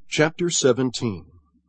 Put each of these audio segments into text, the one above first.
Chapter 17.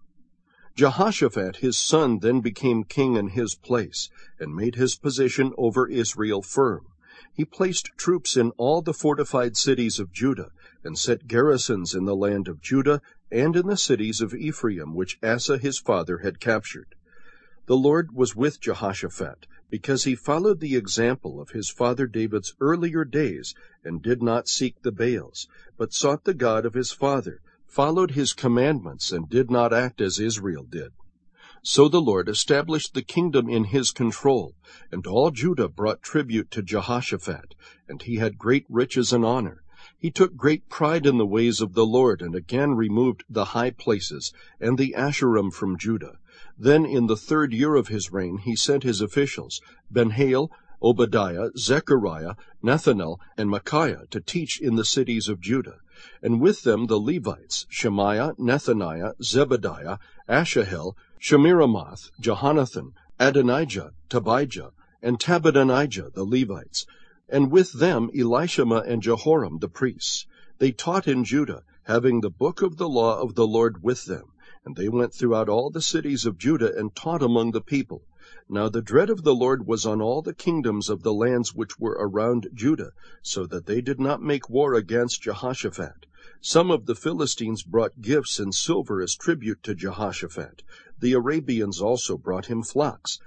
Jehoshaphat his son then became king in his place, and made his position over Israel firm. He placed troops in all the fortified cities of Judah, and set garrisons in the land of Judah and in the cities of Ephraim, which Asa his father had captured. The Lord was with Jehoshaphat, because he followed the example of his father David's earlier days, and did not seek the Baals, but sought the God of his father, followed his commandments, and did not act as Israel did. So the Lord established the kingdom in his control, and all Judah brought tribute to Jehoshaphat, and he had great riches and honor. He took great pride in the ways of the Lord, and again removed the high places and the Asherim from Judah. Then in the 3rd year of his reign he sent his officials, Ben-Hail, Obadiah, Zechariah, Nethanel, and Micaiah, to teach in the cities of Judah. And with them the Levites, Shemaiah, Nethaniah, Zebadiah, Ashahel, Shemiramoth, Jehonathan, Adonijah, Tobijah, and Tabadonijah, the Levites. And with them Elishama and Jehoram, the priests. They taught in Judah, having the book of the law of the Lord with them. And they went throughout all the cities of Judah, and taught among the people. Now the dread of the Lord was on all the kingdoms of the lands which were around Judah, so that they did not make war against Jehoshaphat. Some of the Philistines brought gifts in silver as tribute to Jehoshaphat. The Arabians also brought him flocks,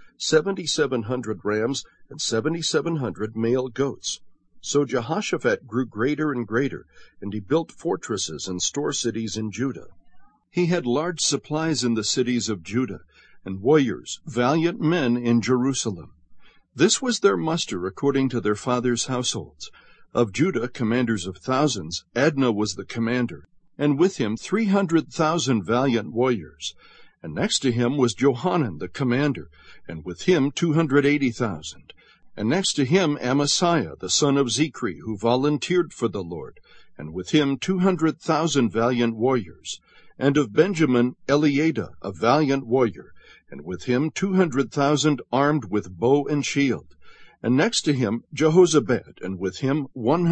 7,700 rams, and 7,700 male goats. So Jehoshaphat grew greater and greater, and he built fortresses and store cities in Judah. He had large supplies in the cities of Judah, and warriors, valiant men in Jerusalem. This was their muster according to their fathers' households. Of Judah, commanders of thousands, Adnah was the commander, and with him 300,000 valiant warriors. And next to him was Johanan the commander, and with him 280,000. And next to him Amasiah the son of Zichri, who volunteered for the Lord, and with him 200,000 valiant warriors. And of Benjamin Eliada, a valiant warrior, and with him 200,000 armed with bow and shield. And next to him Jehozabad, and with him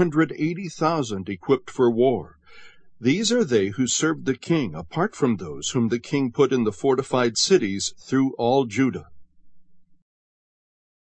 180,000 equipped for war. These are they who served the king, apart from those whom the king put in the fortified cities through all Judah.